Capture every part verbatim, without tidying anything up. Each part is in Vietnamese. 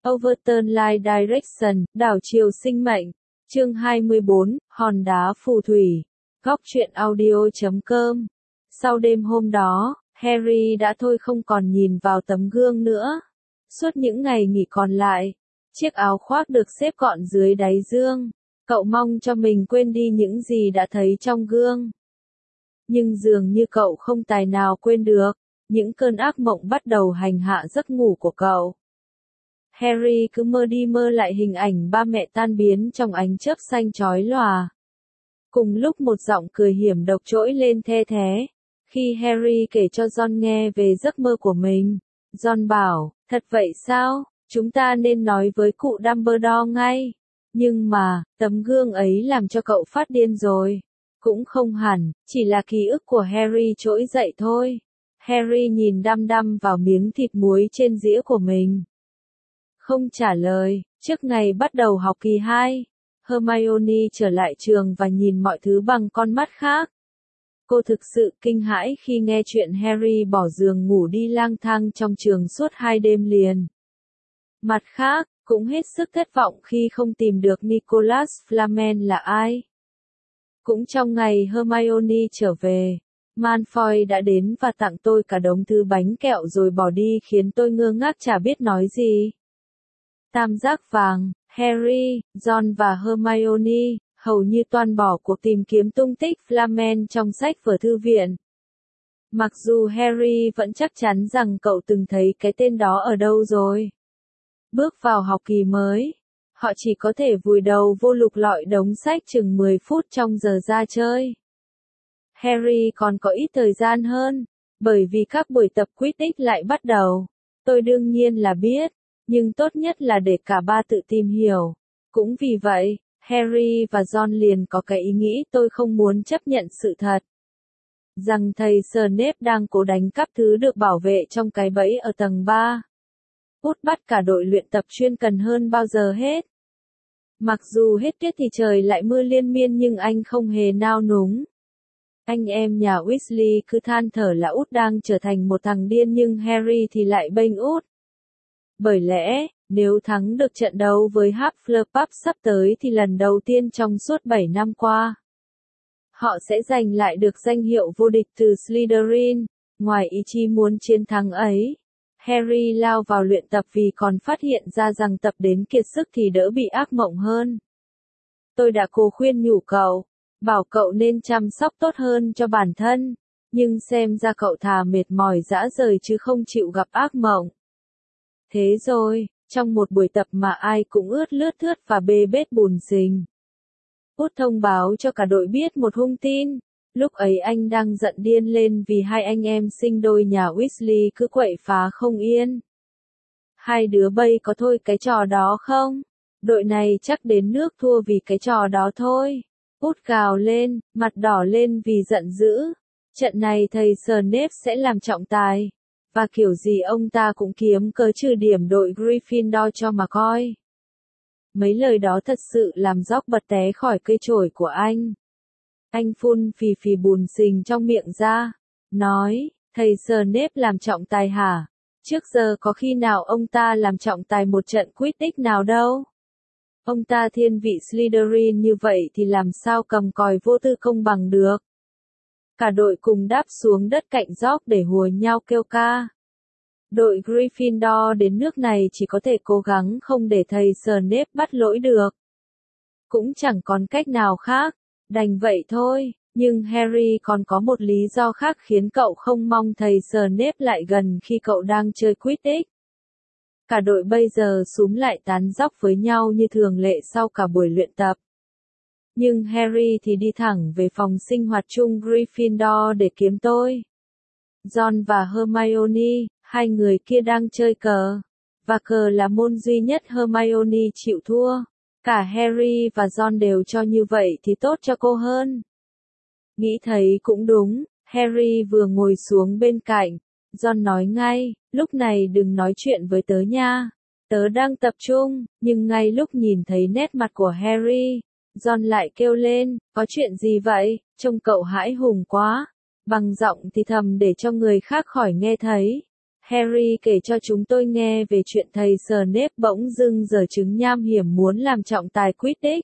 Overturn Life Direction, đảo chiều sinh mệnh. Chương hai mươi bốn, hòn đá phù thủy. Góc truyện audio chấm com. Sau đêm hôm đó, Harry đã thôi không còn nhìn vào tấm gương nữa. Suốt những ngày nghỉ còn lại, chiếc áo khoác được xếp gọn dưới đáy giường. Cậu mong cho mình quên đi những gì đã thấy trong gương. Nhưng dường như cậu không tài nào quên được, những cơn ác mộng bắt đầu hành hạ giấc ngủ của cậu. Harry cứ mơ đi mơ lại hình ảnh ba mẹ tan biến trong ánh chớp xanh chói lòa. Cùng lúc một giọng cười hiểm độc trỗi lên the thé. Khi Harry kể cho Ron nghe về giấc mơ của mình, Ron bảo, thật vậy sao, chúng ta nên nói với cụ Dumbledore ngay. Nhưng mà, tấm gương ấy làm cho cậu phát điên rồi. Cũng không hẳn, chỉ là ký ức của Harry trỗi dậy thôi. Harry nhìn đăm đăm vào miếng thịt muối trên dĩa của mình. Không trả lời. Trước ngày bắt đầu học kỳ hai, Hermione trở lại trường và nhìn mọi thứ bằng con mắt khác. Cô thực sự kinh hãi khi nghe chuyện Harry bỏ giường ngủ đi lang thang trong trường suốt hai đêm liền. Mặt khác, cũng hết sức thất vọng khi không tìm được Nicholas Flamel là ai. Cũng trong ngày Hermione trở về, Malfoy đã đến và tặng tôi cả đống thứ bánh kẹo rồi bỏ đi khiến tôi ngơ ngác chả biết nói gì. Tam giác vàng, Harry, Ron và Hermione, hầu như toan bỏ cuộc tìm kiếm tung tích Flamel trong sách vở thư viện. Mặc dù Harry vẫn chắc chắn rằng cậu từng thấy cái tên đó ở đâu rồi. Bước vào học kỳ mới, họ chỉ có thể vùi đầu vô lục lọi đống sách chừng mười phút trong giờ ra chơi. Harry còn có ít thời gian hơn, bởi vì các buổi tập Quidditch lại bắt đầu. Tôi đương nhiên là biết, nhưng tốt nhất là để cả ba tự tìm hiểu. Cũng vì vậy, Harry và Ron liền có cái ý nghĩ tôi không muốn chấp nhận sự thật. Rằng thầy Snape đang cố đánh cắp thứ được bảo vệ trong cái bẫy ở tầng ba. Út bắt cả đội luyện tập chuyên cần hơn bao giờ hết. Mặc dù hết tiết thì trời lại mưa liên miên nhưng anh không hề nao núng. Anh em nhà Weasley cứ than thở là Út đang trở thành một thằng điên nhưng Harry thì lại bênh Út. Bởi lẽ, nếu thắng được trận đấu với Hufflepuff sắp tới thì lần đầu tiên trong suốt bảy năm qua, họ sẽ giành lại được danh hiệu vô địch từ Slytherin. Ngoài ý chí muốn chiến thắng ấy, Harry lao vào luyện tập vì còn phát hiện ra rằng tập đến kiệt sức thì đỡ bị ác mộng hơn. Tôi đã cố khuyên nhủ cậu, bảo cậu nên chăm sóc tốt hơn cho bản thân, nhưng xem ra cậu thà mệt mỏi rã rời chứ không chịu gặp ác mộng. Thế rồi, trong một buổi tập mà ai cũng ướt lướt thướt và bê bết bùn xình, Út thông báo cho cả đội biết một hung tin. Lúc ấy anh đang giận điên lên vì hai anh em sinh đôi nhà Weasley cứ quậy phá không yên. Hai đứa bay có thôi cái trò đó không? Đội này chắc đến nước thua vì cái trò đó thôi. Út gào lên, mặt đỏ lên vì giận dữ. Trận này thầy Snape sẽ làm trọng tài. Và kiểu gì ông ta cũng kiếm cớ trừ điểm đội Gryffindor cho mà coi. Mấy lời đó thật sự làm George bật té khỏi cây chổi của anh. Anh phun phì phì bùn xình trong miệng ra, nói, thầy Snape làm trọng tài hả? Trước giờ có khi nào ông ta làm trọng tài một trận Quidditch nào đâu? Ông ta thiên vị Slytherin như vậy thì làm sao cầm còi vô tư công bằng được? Cả đội cùng đáp xuống đất cạnh George để hùa nhau kêu ca. Đội Gryffindor đến nước này chỉ có thể cố gắng không để thầy Snape bắt lỗi được. Cũng chẳng còn cách nào khác, đành vậy thôi, nhưng Harry còn có một lý do khác khiến cậu không mong thầy Snape lại gần khi cậu đang chơi Quidditch. Cả đội bây giờ xúm lại tán dóc với nhau như thường lệ sau cả buổi luyện tập. Nhưng Harry thì đi thẳng về phòng sinh hoạt chung Gryffindor để kiếm tôi. Ron và Hermione, hai người kia đang chơi cờ. Và cờ là môn duy nhất Hermione chịu thua. Cả Harry và Ron đều cho như vậy thì tốt cho cô hơn. Nghĩ thấy cũng đúng, Harry vừa ngồi xuống bên cạnh. Ron nói ngay, lúc này đừng nói chuyện với tớ nha. Tớ đang tập trung, nhưng ngay lúc nhìn thấy nét mặt của Harry, Ron lại kêu lên, có chuyện gì vậy, trông cậu hãi hùng quá. Bằng giọng thì thầm để cho người khác khỏi nghe thấy. Harry kể cho chúng tôi nghe về chuyện thầy Snape bỗng dưng giở trứng nham hiểm muốn làm trọng tài Quidditch.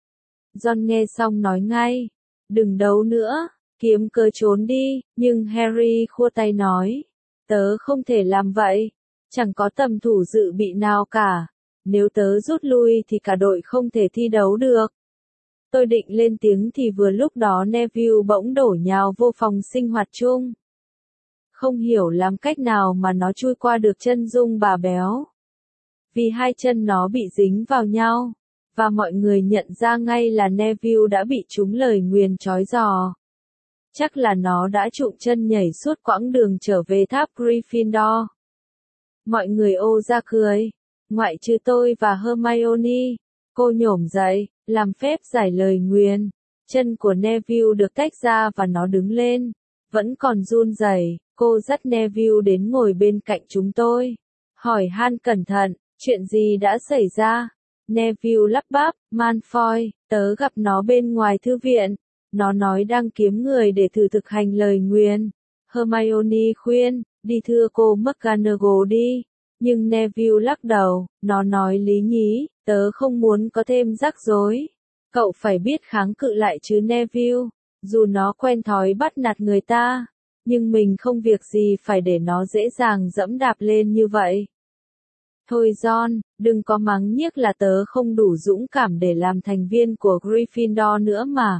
Ron nghe xong nói ngay, đừng đấu nữa, kiếm cớ trốn đi, nhưng Harry khua tay nói, tớ không thể làm vậy, chẳng có tầm thủ dự bị nào cả, nếu tớ rút lui thì cả đội không thể thi đấu được. Tôi định lên tiếng thì vừa lúc đó Neville bỗng đổ nhào vô phòng sinh hoạt chung. Không hiểu làm cách nào mà nó chui qua được chân Dung bà béo. Vì hai chân nó bị dính vào nhau, và mọi người nhận ra ngay là Neville đã bị trúng lời nguyền chói giò. Chắc là nó đã trụm chân nhảy suốt quãng đường trở về tháp Gryffindor. Mọi người ô ra cười, ngoại trừ tôi và Hermione. Cô nhổm dậy, làm phép giải lời nguyền. Chân của Neville được tách ra và nó đứng lên, vẫn còn run rẩy. Cô dắt Neville đến ngồi bên cạnh chúng tôi. Hỏi han cẩn thận, chuyện gì đã xảy ra? Neville lắp bắp, Malfoy, tớ gặp nó bên ngoài thư viện. Nó nói đang kiếm người để thử thực hành lời nguyền. Hermione khuyên, đi thưa cô McGonagall đi. Nhưng Neville lắc đầu, nó nói lý nhí, tớ không muốn có thêm rắc rối. Cậu phải biết kháng cự lại chứ Neville. Dù nó quen thói bắt nạt người ta, nhưng mình không việc gì phải để nó dễ dàng dẫm đạp lên như vậy. Thôi John, đừng có mắng nhiếc là tớ không đủ dũng cảm để làm thành viên của Gryffindor nữa mà.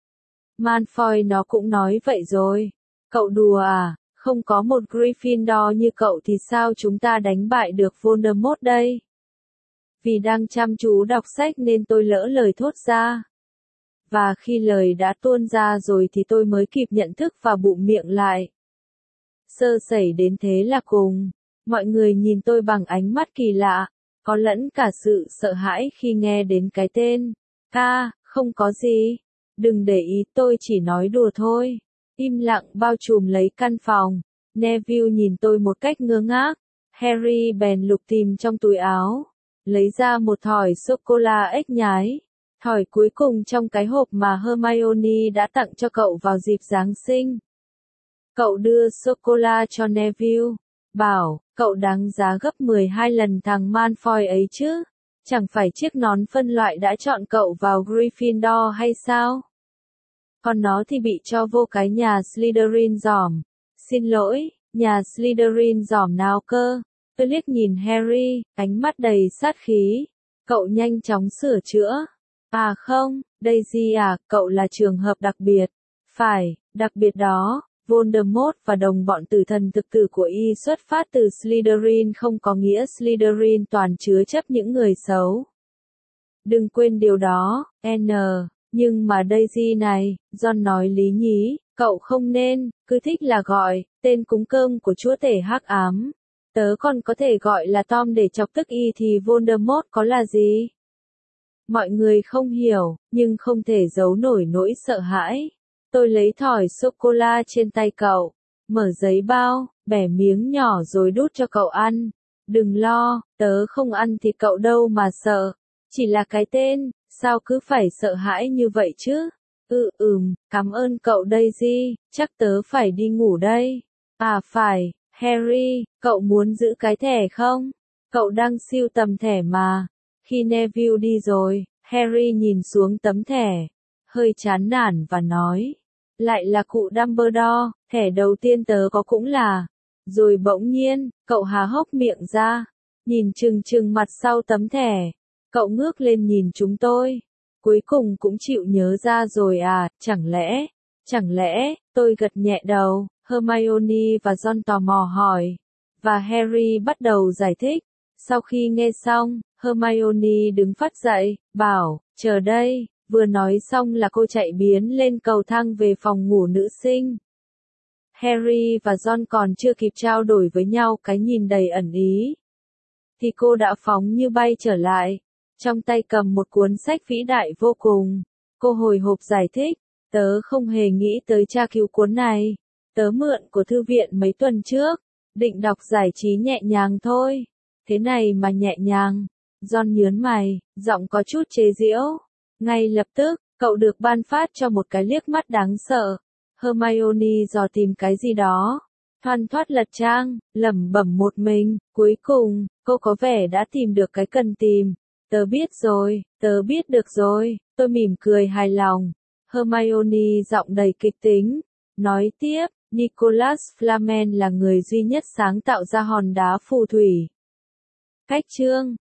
Malfoy nó cũng nói vậy rồi. Cậu đùa à, không có một Gryffindor như cậu thì sao chúng ta đánh bại được Voldemort đây? Vì đang chăm chú đọc sách nên tôi lỡ lời thốt ra. Và khi lời đã tuôn ra rồi thì tôi mới kịp nhận thức và bụm miệng lại. Sơ sẩy đến thế là cùng. Mọi người nhìn tôi bằng ánh mắt kỳ lạ, có lẫn cả sự sợ hãi khi nghe đến cái tên. Ca, không có gì. Đừng để ý, tôi chỉ nói đùa thôi. Im lặng bao trùm lấy căn phòng. Neville nhìn tôi một cách ngơ ngác. Harry bèn lục tìm trong túi áo, lấy ra một thỏi sô-cô-la ếch nhái. Thỏi cuối cùng trong cái hộp mà Hermione đã tặng cho cậu vào dịp Giáng sinh. Cậu đưa sô-cô-la cho Neville, bảo, cậu đáng giá gấp mười hai lần thằng Malfoy ấy chứ. Chẳng phải chiếc nón phân loại đã chọn cậu vào Gryffindor hay sao? Còn nó thì bị cho vô cái nhà Slytherin giỏm. Xin lỗi, nhà Slytherin giỏm nào cơ? Tôi liếc nhìn Harry, ánh mắt đầy sát khí. Cậu nhanh chóng sửa chữa. À không, Daisy à, cậu là trường hợp đặc biệt. Phải, đặc biệt đó. Voldemort và đồng bọn tử thần thực tử của y xuất phát từ Slytherin không có nghĩa Slytherin toàn chứa chấp những người xấu. Đừng quên điều đó, N. Nhưng mà Daisy này, John nói lý nhí, cậu không nên, cứ thích là gọi, tên cúng cơm của chúa tể hắc ám. Tớ còn có thể gọi là Tom để chọc tức y thì Voldemort có là gì? Mọi người không hiểu, nhưng không thể giấu nổi nỗi sợ hãi. Tôi lấy thỏi sô-cô-la trên tay cậu, mở giấy bao, bẻ miếng nhỏ rồi đút cho cậu ăn. Đừng lo, tớ không ăn thịt cậu đâu mà sợ. Chỉ là cái tên, sao cứ phải sợ hãi như vậy chứ? Ừ ừm, cảm ơn cậu Daisy, chắc tớ phải đi ngủ đây. À phải, Harry, cậu muốn giữ cái thẻ không? Cậu đang sưu tầm thẻ mà. Khi Neville đi rồi, Harry nhìn xuống tấm thẻ, hơi chán nản và nói. Lại là cụ Dumbledore, thẻ đầu tiên tớ có cũng là. Rồi bỗng nhiên, cậu há hốc miệng ra, nhìn chừng chừng mặt sau tấm thẻ. Cậu ngước lên nhìn chúng tôi. Cuối cùng cũng chịu nhớ ra rồi à, chẳng lẽ, chẳng lẽ, tôi gật nhẹ đầu, Hermione và Ron tò mò hỏi. Và Harry bắt đầu giải thích. Sau khi nghe xong, Hermione đứng phắt dậy, bảo, chờ đây, vừa nói xong là cô chạy biến lên cầu thang về phòng ngủ nữ sinh. Harry và Ron còn chưa kịp trao đổi với nhau cái nhìn đầy ẩn ý, thì cô đã phóng như bay trở lại, trong tay cầm một cuốn sách vĩ đại vô cùng. Cô hồi hộp giải thích, tớ không hề nghĩ tới tra cứu cuốn này, tớ mượn của thư viện mấy tuần trước, định đọc giải trí nhẹ nhàng thôi. Thế này mà nhẹ nhàng. Ron nhớn mày, giọng có chút chế giễu. Ngay lập tức, cậu được ban phát cho một cái liếc mắt đáng sợ. Hermione dò tìm cái gì đó. thoăn thoắt lật trang, lẩm bẩm một mình, cuối cùng, cô có vẻ đã tìm được cái cần tìm. Tớ biết rồi, tớ biết được rồi, tôi mỉm cười hài lòng. Hermione giọng đầy kịch tính, nói tiếp, Nicholas Flamel là người duy nhất sáng tạo ra hòn đá phù thủy. Cách chương